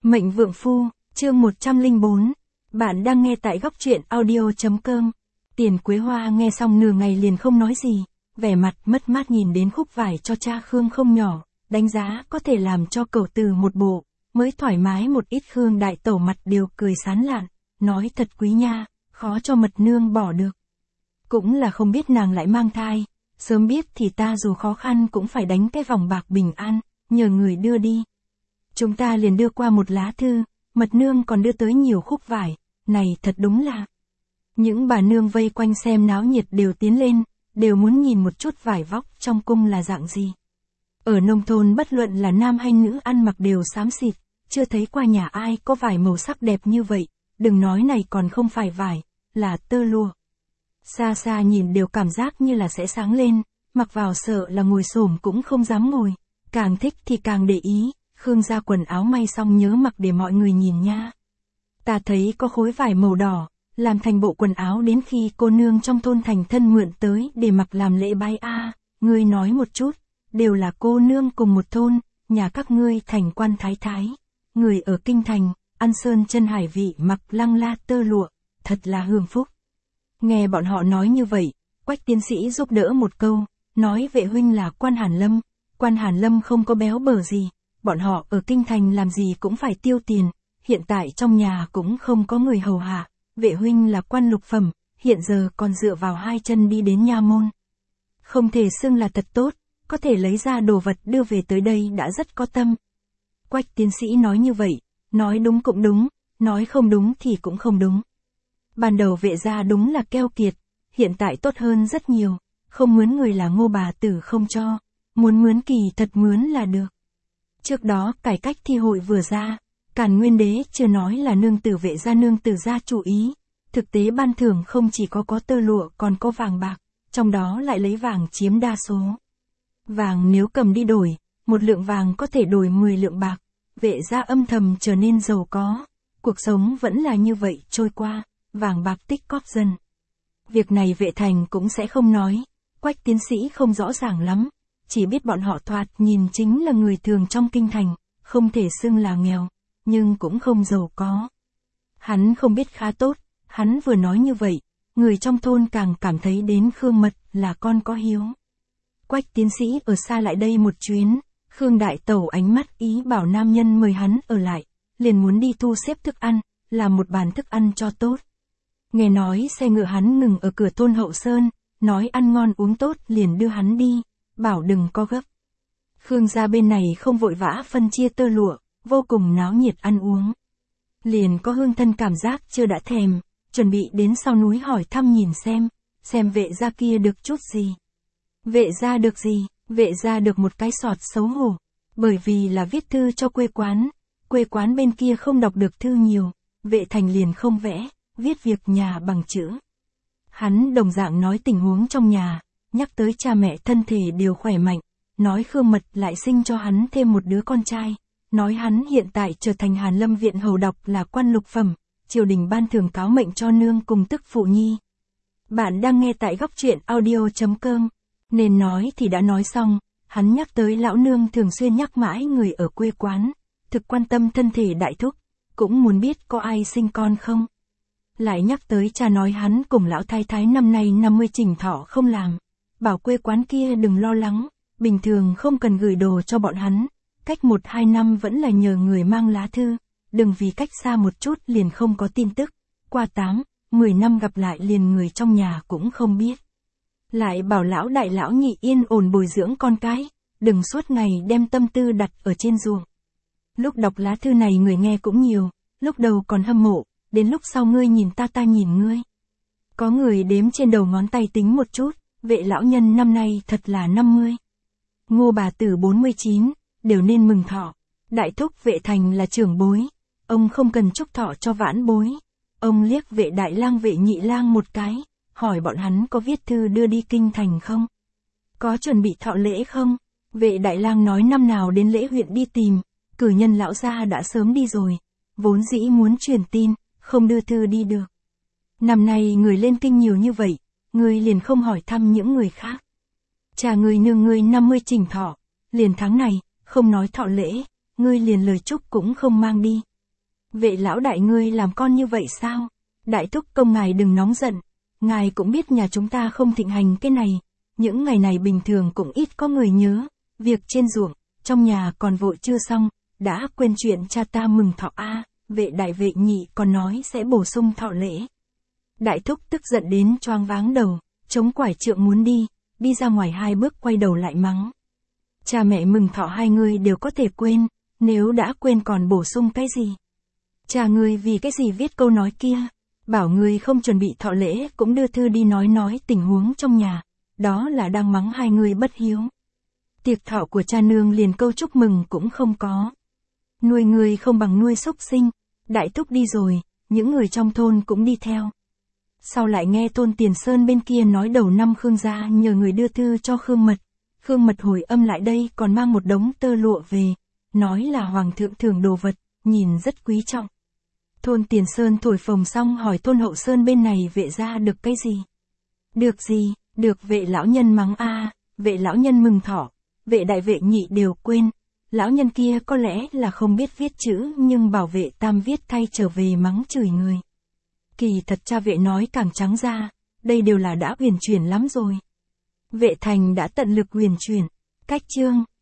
Mệnh Vượng Phu, chương 104. Bạn đang nghe tại góc truyện audio.com. Tiền Quế Hoa nghe xong nửa ngày liền không nói gì, vẻ mặt mất mát nhìn đến khúc vải cho cha Khương không nhỏ, đánh giá có thể làm cho cẩu từ một bộ, mới thoải mái một ít. Khương đại tẩu mặt đều cười sán lạn, nói thật quý nha, khó cho mật nương bỏ được. Cũng là không biết nàng lại mang thai, sớm biết thì ta dù khó khăn cũng phải đánh cái vòng bạc bình an, nhờ người đưa đi. Chúng ta liền đưa qua một lá thư, mật nương còn đưa tới nhiều khúc vải, này thật đúng là. Những bà nương vây quanh xem náo nhiệt đều tiến lên, đều muốn nhìn một chút vải vóc trong cung là dạng gì. Ở nông thôn bất luận là nam hay nữ ăn mặc đều xám xịt, chưa thấy qua nhà ai có vải màu sắc đẹp như vậy, đừng nói này còn không phải vải, là tơ lụa. Xa xa nhìn đều cảm giác như là sẽ sáng lên, mặc vào sợ là ngồi xổm cũng không dám ngồi, càng thích thì càng để ý. Khương ra quần áo may xong nhớ mặc để mọi người nhìn nha. Ta thấy có khối vải màu đỏ, làm thành bộ quần áo đến khi cô nương trong thôn thành thân mượn tới để mặc làm lễ bái a. Ngươi nói một chút, đều là cô nương cùng một thôn, nhà các ngươi thành quan thái thái, người ở kinh thành, ăn sơn chân hải vị mặc lăng la tơ lụa, thật là hưởng phúc. Nghe bọn họ nói như vậy, Quách tiến sĩ giúp đỡ một câu, nói vệ huynh là quan Hàn Lâm không có béo bở gì. Bọn họ ở kinh thành làm gì cũng phải tiêu tiền, hiện tại trong nhà cũng không có người hầu hạ, vệ huynh là quan lục phẩm, hiện giờ còn dựa vào hai chân đi đến nha môn. Không thể xưng là thật tốt, có thể lấy ra đồ vật đưa về tới đây đã rất có tâm. Quách tiến sĩ nói như vậy, nói đúng cũng đúng, nói không đúng thì cũng không đúng. Ban đầu vệ gia đúng là keo kiệt, hiện tại tốt hơn rất nhiều, không mướn người là Ngô bà tử không cho, muốn mướn kỳ thật mướn là được. Trước đó cải cách thi hội vừa ra, Càn Nguyên đế chưa nói là nương tử vệ gia nương tử gia chủ ý, thực tế ban thưởng không chỉ có tơ lụa còn có vàng bạc, trong đó lại lấy vàng chiếm đa số. Vàng nếu cầm đi đổi, một lượng vàng có thể đổi 10 lượng bạc, vệ gia âm thầm trở nên giàu có, cuộc sống vẫn là như vậy trôi qua, vàng bạc tích cóp dần. Việc này vệ thành cũng sẽ không nói, Quách tiến sĩ không rõ ràng lắm. Chỉ biết bọn họ thoạt nhìn chính là người thường trong kinh thành, không thể xưng là nghèo, nhưng cũng không giàu có. Hắn không biết khá tốt, hắn vừa nói như vậy, người trong thôn càng cảm thấy đến Khương Mật là con có hiếu. Quách tiến sĩ ở xa lại đây một chuyến, Khương đại tẩu ánh mắt ý bảo nam nhân mời hắn ở lại, liền muốn đi thu xếp thức ăn, làm một bàn thức ăn cho tốt. Nghe nói xe ngựa hắn ngừng ở cửa thôn Hậu Sơn, nói ăn ngon uống tốt liền đưa hắn đi. Bảo đừng có gấp. Khương gia bên này không vội vã phân chia tơ lụa, vô cùng náo nhiệt ăn uống. Liền có Hương thân cảm giác chưa đã thèm, chuẩn bị đến sau núi hỏi thăm nhìn xem vệ gia kia được chút gì. Vệ gia được gì? Vệ gia được một cái sọt xấu hổ, bởi vì là viết thư cho quê quán bên kia không đọc được thư nhiều, vệ thành liền không vẽ, viết việc nhà bằng chữ. Hắn đồng dạng nói tình huống trong nhà. Nhắc tới cha mẹ thân thể đều khỏe mạnh, nói Khương Mật lại sinh cho hắn thêm một đứa con trai, nói hắn hiện tại trở thành Hàn Lâm viện hầu đọc là quan lục phẩm, triều đình ban thưởng cáo mệnh cho nương cùng tức phụ nhi. Bạn đang nghe tại góc truyện audio.com, nên nói thì đã nói xong, hắn nhắc tới lão nương thường xuyên nhắc mãi người ở quê quán, thực quan tâm thân thể đại thúc, cũng muốn biết có ai sinh con không. Lại nhắc tới cha nói hắn cùng lão thái thái năm nay 50 chỉnh thọ không làm. Bảo quê quán kia đừng lo lắng, bình thường không cần gửi đồ cho bọn hắn, cách 1-2 năm vẫn là nhờ người mang lá thư, đừng vì cách xa một chút liền không có tin tức, qua 8-10 năm gặp lại liền người trong nhà cũng không biết. Lại bảo lão đại lão nhị yên ổn bồi dưỡng con cái, đừng suốt ngày đem tâm tư đặt ở trên ruộng. Lúc đọc lá thư này người nghe cũng nhiều, lúc đầu còn hâm mộ, đến lúc sau ngươi nhìn ta nhìn ngươi. Có người đếm trên đầu ngón tay tính một chút. Vệ lão nhân năm nay thật là 50. Ngô bà tử 49, đều nên mừng thọ. Đại thúc vệ thành là trưởng bối, ông không cần chúc thọ cho vãn bối. Ông liếc vệ đại lang vệ nhị lang một cái, hỏi bọn hắn có viết thư đưa đi kinh thành không? Có chuẩn bị thọ lễ không? Vệ đại lang nói năm nào đến lễ huyện đi tìm, cử nhân lão gia đã sớm đi rồi, vốn dĩ muốn truyền tin, không đưa thư đi được. Năm nay người lên kinh nhiều như vậy. Ngươi liền không hỏi thăm những người khác. Cha ngươi nương ngươi 50 chỉnh thọ, liền tháng này, không nói thọ lễ, ngươi liền lời chúc cũng không mang đi, Vệ lão đại ngươi làm con như vậy sao? Đại thúc công ngài đừng nóng giận. Ngài cũng biết nhà chúng ta không thịnh hành cái này. Những ngày này bình thường cũng ít có người nhớ. Việc trên ruộng, trong nhà còn vội chưa xong. Đã quên chuyện cha ta mừng thọ a. Vệ đại vệ nhị còn nói sẽ bổ sung thọ lễ. Đại thúc tức giận đến choáng váng đầu. Chống quải trượng muốn đi ra ngoài 2 bước quay đầu lại mắng. Cha mẹ mừng thọ hai người đều có thể quên. Nếu đã quên còn bổ sung cái gì? Cha ngươi vì cái gì viết câu nói kia? Bảo ngươi không chuẩn bị thọ lễ cũng đưa thư đi nói tình huống trong nhà. Đó là đang mắng hai người bất hiếu. Tiệc thọ của cha nương liền câu chúc mừng cũng không có. Nuôi người không bằng nuôi súc sinh. Đại thúc đi rồi, những người trong thôn cũng đi theo. Sau lại nghe thôn Tiền Sơn bên kia nói đầu năm Khương gia nhờ người đưa thư cho Khương Mật. Khương Mật hồi âm lại đây còn mang một đống tơ lụa về. Nói là hoàng thượng thưởng đồ vật, nhìn rất quý trọng. Thôn Tiền Sơn thổi phồng xong hỏi thôn Hậu Sơn bên này vệ ra được cái gì? Được gì, được vệ lão nhân mắng a, vệ lão nhân mừng thọ, vệ đại vệ nhị đều quên. Lão nhân kia có lẽ là không biết viết chữ nhưng bảo vệ tam viết thay trở về mắng chửi người. Kỳ thật cha vệ nói càng trắng ra, đây đều là đã huyền chuyển lắm rồi. Vệ thành đã tận lực huyền chuyển, cách chương.